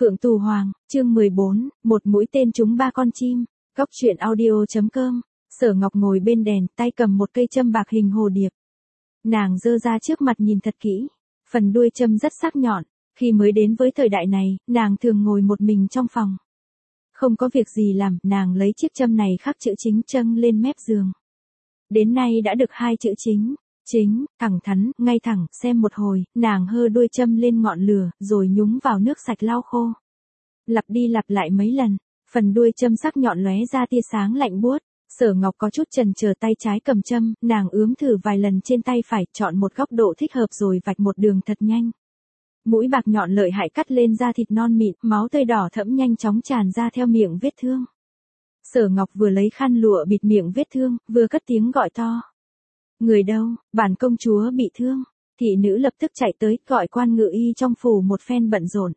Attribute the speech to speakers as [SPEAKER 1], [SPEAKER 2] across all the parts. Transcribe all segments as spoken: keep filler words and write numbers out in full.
[SPEAKER 1] Phượng Tù Hoàng, chương mười bốn, một mũi tên trúng ba con chim. Góc truyện audio.com. Sở Ngọc ngồi bên đèn, tay cầm một cây châm bạc hình hồ điệp. Nàng giơ ra trước mặt nhìn thật kỹ. Phần đuôi châm rất sắc nhọn. Khi mới đến với thời đại này, nàng thường ngồi một mình trong phòng. Không có việc gì làm, nàng lấy chiếc châm này khắc chữ chính châm lên mép giường. Đến nay đã được hai chữ chính. Chính, thẳng thắn, ngay thẳng, xem một hồi, nàng hơ đuôi châm lên ngọn lửa, rồi nhúng vào nước sạch lau khô. Lặp đi lặp lại mấy lần, phần đuôi châm sắc nhọn lóe ra tia sáng lạnh buốt. Sở Ngọc có chút chần chờ, tay trái cầm châm, nàng ướm thử vài lần trên tay phải, chọn một góc độ thích hợp rồi vạch một đường thật nhanh. Mũi bạc nhọn lợi hại cắt lên da thịt non mịn, máu tươi đỏ thẫm nhanh chóng tràn ra theo miệng vết thương. Sở Ngọc vừa lấy khăn lụa bịt miệng vết thương, vừa cất tiếng gọi to. Người đâu, bản công chúa bị thương. Thị nữ lập tức chạy tới, gọi quan ngự y trong phủ một phen bận rộn.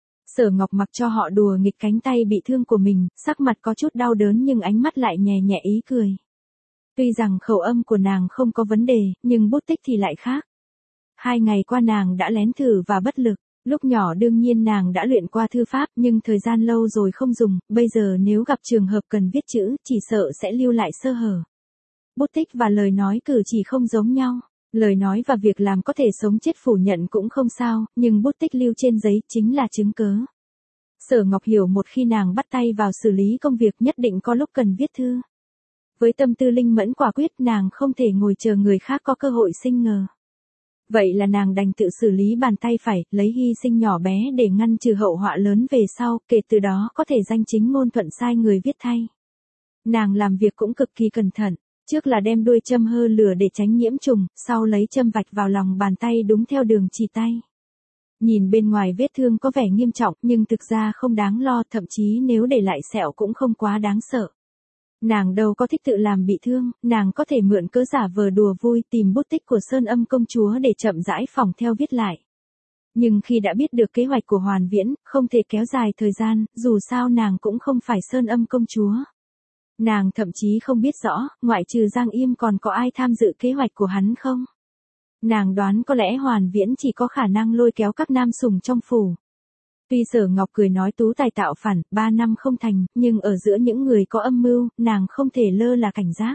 [SPEAKER 1] Sở Ngọc mặc cho họ đùa nghịch cánh tay bị thương của mình, sắc mặt có chút đau đớn nhưng ánh mắt lại nhẹ nhẹ ý cười. Tuy rằng khẩu âm của nàng không có vấn đề, nhưng bút tích thì lại khác. Hai ngày qua nàng đã lén thử và bất lực. Lúc nhỏ đương nhiên nàng đã luyện qua thư pháp, nhưng thời gian lâu rồi không dùng, bây giờ nếu gặp trường hợp cần viết chữ, chỉ sợ sẽ lưu lại sơ hở. Bút tích và lời nói cử chỉ không giống nhau. Lời nói và việc làm có thể sống chết phủ nhận cũng không sao, nhưng bút tích lưu trên giấy chính là chứng cớ. Sở Ngọc hiểu một khi nàng bắt tay vào xử lý công việc nhất định có lúc cần viết thư. Với tâm tư linh mẫn quả quyết nàng không thể ngồi chờ người khác có cơ hội sinh ngờ. Vậy là nàng đành tự xử lý bàn tay phải, lấy hy sinh nhỏ bé để ngăn trừ hậu họa lớn về sau, kể từ đó có thể danh chính ngôn thuận sai người viết thay. Nàng làm việc cũng cực kỳ cẩn thận. Trước là đem đuôi châm hơ lửa để tránh nhiễm trùng, sau lấy châm vạch vào lòng bàn tay đúng theo đường chỉ tay. Nhìn bên ngoài vết thương có vẻ nghiêm trọng nhưng thực ra không đáng lo, thậm chí nếu để lại sẹo cũng không quá đáng sợ. Nàng đâu có thích tự làm bị thương, nàng có thể mượn cớ giả vờ đùa vui tìm bút tích của Sơn Âm công chúa để chậm rãi phỏng theo viết lại. Nhưng khi đã biết được kế hoạch của Hoàn Viễn, không thể kéo dài thời gian, dù sao nàng cũng không phải Sơn Âm công chúa. Nàng thậm chí không biết rõ, ngoại trừ Giang Im còn có ai tham dự kế hoạch của hắn không? Nàng đoán có lẽ Hoàn Viễn chỉ có khả năng lôi kéo các nam sủng trong phủ. Tuy Sở Ngọc cười nói tú tài tạo phản, ba năm không thành, nhưng ở giữa những người có âm mưu, nàng không thể lơ là cảnh giác.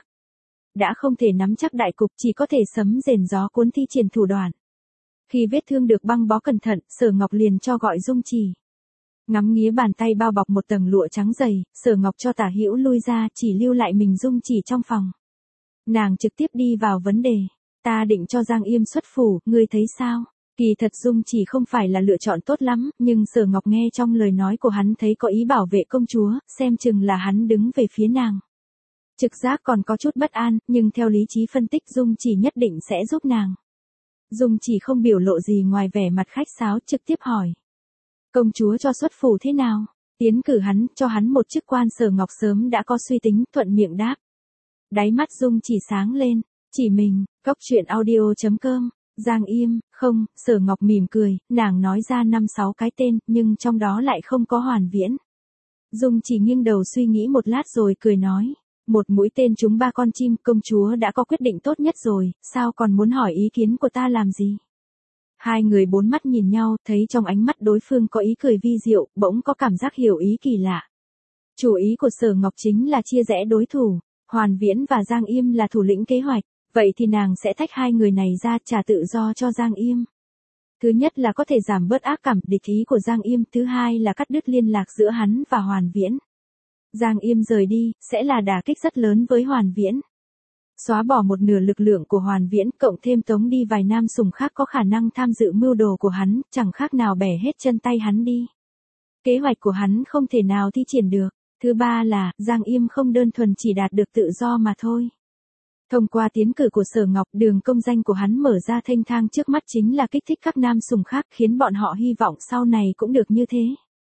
[SPEAKER 1] Đã không thể nắm chắc đại cục, chỉ có thể sấm rền gió cuốn thi triển thủ đoạn. Khi vết thương được băng bó cẩn thận, Sở Ngọc liền cho gọi Dung Chỉ. Ngắm nghía bàn tay bao bọc một tầng lụa trắng dày, Sở Ngọc cho Tả Hữu lui ra, chỉ lưu lại mình Dung Chỉ trong phòng. Nàng trực tiếp đi vào vấn đề. Ta định cho Giang Im xuất phủ, ngươi thấy sao? Kỳ thật Dung Chỉ không phải là lựa chọn tốt lắm, nhưng Sở Ngọc nghe trong lời nói của hắn thấy có ý bảo vệ công chúa, xem chừng là hắn đứng về phía nàng. Trực giác còn có chút bất an, nhưng theo lý trí phân tích Dung Chỉ nhất định sẽ giúp nàng. Dung Chỉ không biểu lộ gì ngoài vẻ mặt khách sáo, trực tiếp hỏi. Công chúa cho xuất phủ thế nào? Tiến cử hắn, cho hắn một chức quan. Sở Ngọc sớm đã có suy tính, thuận miệng đáp. Đáy mắt Dung Chỉ sáng lên, chỉ mình, góc truyện audio.com, Giang Im, không, Sở Ngọc mỉm cười, nàng nói ra năm sáu cái tên, nhưng trong đó lại không có Hoàn Viễn. Dung Chỉ nghiêng đầu suy nghĩ một lát rồi cười nói, một mũi tên trúng ba con chim, công chúa đã có quyết định tốt nhất rồi, sao còn muốn hỏi ý kiến của ta làm gì? Hai người bốn mắt nhìn nhau, thấy trong ánh mắt đối phương có ý cười vi diệu, bỗng có cảm giác hiểu ý kỳ lạ. Chủ ý của Sở Ngọc chính là chia rẽ đối thủ, Hoàn Viễn và Giang Im là thủ lĩnh kế hoạch, vậy thì nàng sẽ tách hai người này ra, trả tự do cho Giang Im. Thứ nhất là có thể giảm bớt ác cảm địch ý của Giang Im, thứ hai là cắt đứt liên lạc giữa hắn và Hoàn Viễn. Giang Im rời đi, sẽ là đả kích rất lớn với Hoàn Viễn. Xóa bỏ một nửa lực lượng của Hoàn Viễn, cộng thêm tống đi vài nam sủng khác có khả năng tham dự mưu đồ của hắn, chẳng khác nào bẻ hết chân tay hắn đi. Kế hoạch của hắn không thể nào thi triển được. Thứ ba là, Giang Im không đơn thuần chỉ đạt được tự do mà thôi. Thông qua tiến cử của Sở Ngọc, đường công danh của hắn mở ra thênh thang trước mắt chính là kích thích các nam sủng khác, khiến bọn họ hy vọng sau này cũng được như thế.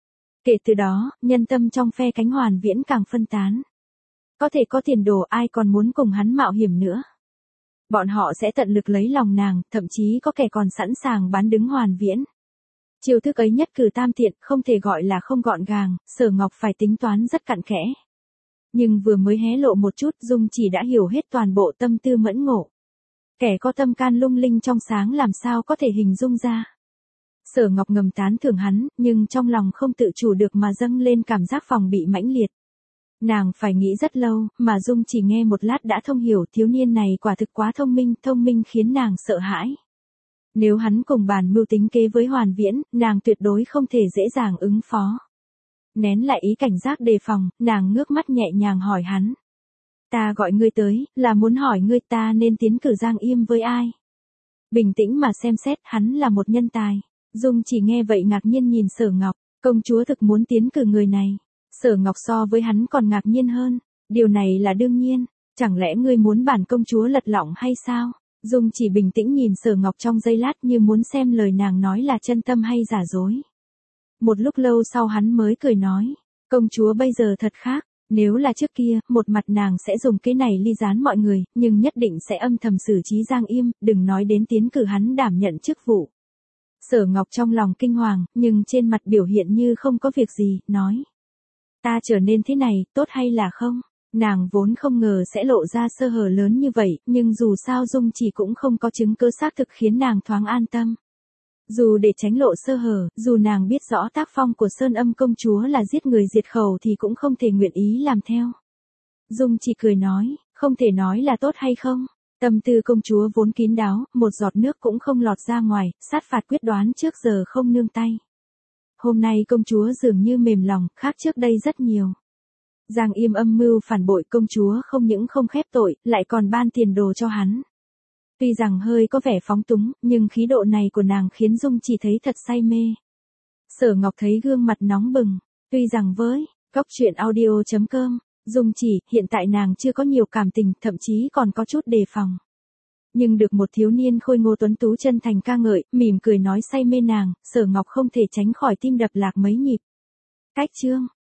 [SPEAKER 1] Kể từ đó, nhân tâm trong phe cánh Hoàn Viễn càng phân tán. Có thể có tiền đồ, ai còn muốn cùng hắn mạo hiểm nữa. Bọn họ sẽ tận lực lấy lòng nàng, thậm chí có kẻ còn sẵn sàng bán đứng Hoàn Viễn. Chiêu thức ấy nhất cử tam tiện, không thể gọi là không gọn gàng, Sở Ngọc phải tính toán rất cặn kẽ. Nhưng vừa mới hé lộ một chút, Dung Chỉ đã hiểu hết toàn bộ tâm tư mẫn ngộ. Kẻ có tâm can lung linh trong sáng làm sao có thể hình dung ra. Sở Ngọc ngầm tán thưởng hắn, nhưng trong lòng không tự chủ được mà dâng lên cảm giác phòng bị mãnh liệt. Nàng phải nghĩ rất lâu, mà Dung chỉ nghe một lát đã thông hiểu thiếu niên này quả thực quá thông minh, thông minh khiến nàng sợ hãi. Nếu hắn cùng bàn mưu tính kế với Hoàn Viễn, nàng tuyệt đối không thể dễ dàng ứng phó. Nén lại ý cảnh giác đề phòng, nàng ngước mắt nhẹ nhàng hỏi hắn. Ta gọi ngươi tới, là muốn hỏi ngươi ta nên tiến cử Giang Yêm với ai? Bình tĩnh mà xem xét, hắn là một nhân tài. Dung chỉ nghe vậy ngạc nhiên nhìn Sở Ngọc, công chúa thực muốn tiến cử người này. Sở Ngọc so với hắn còn ngạc nhiên hơn, điều này là đương nhiên, chẳng lẽ ngươi muốn bản công chúa lật lọng hay sao? Dung chỉ bình tĩnh nhìn Sở Ngọc trong giây lát như muốn xem lời nàng nói là chân tâm hay giả dối. Một lúc lâu sau hắn mới cười nói, công chúa bây giờ thật khác, nếu là trước kia, một mặt nàng sẽ dùng cái này ly gián mọi người, nhưng nhất định sẽ âm thầm xử trí Giang Yêm, đừng nói đến tiến cử hắn đảm nhận chức vụ. Sở Ngọc trong lòng kinh hoàng, nhưng trên mặt biểu hiện như không có việc gì, nói. Ta trở nên thế này, tốt hay là không? Nàng vốn không ngờ sẽ lộ ra sơ hở lớn như vậy, nhưng dù sao Dung chỉ cũng không có chứng cứ xác thực khiến nàng thoáng an tâm. Dù để tránh lộ sơ hở, dù nàng biết rõ tác phong của Sơn Âm công chúa là giết người diệt khẩu thì cũng không thể nguyện ý làm theo. Dung chỉ cười nói, không thể nói là tốt hay không. Tâm tư công chúa vốn kín đáo, một giọt nước cũng không lọt ra ngoài, sát phạt quyết đoán trước giờ không nương tay. Hôm nay công chúa dường như mềm lòng, khác trước đây rất nhiều. Giang Yêm âm mưu phản bội công chúa không những không khép tội, lại còn ban tiền đồ cho hắn. Tuy rằng hơi có vẻ phóng túng, nhưng khí độ này của nàng khiến Dung chỉ thấy thật say mê. Sở Ngọc thấy gương mặt nóng bừng, tuy rằng với góc truyện audio chấm com, Dung chỉ, hiện tại nàng chưa có nhiều cảm tình, thậm chí còn có chút đề phòng. Nhưng được một thiếu niên khôi ngô tuấn tú chân thành ca ngợi, mỉm cười nói say mê nàng, Sở Ngọc không thể tránh khỏi tim đập lạc mấy nhịp. Cách chương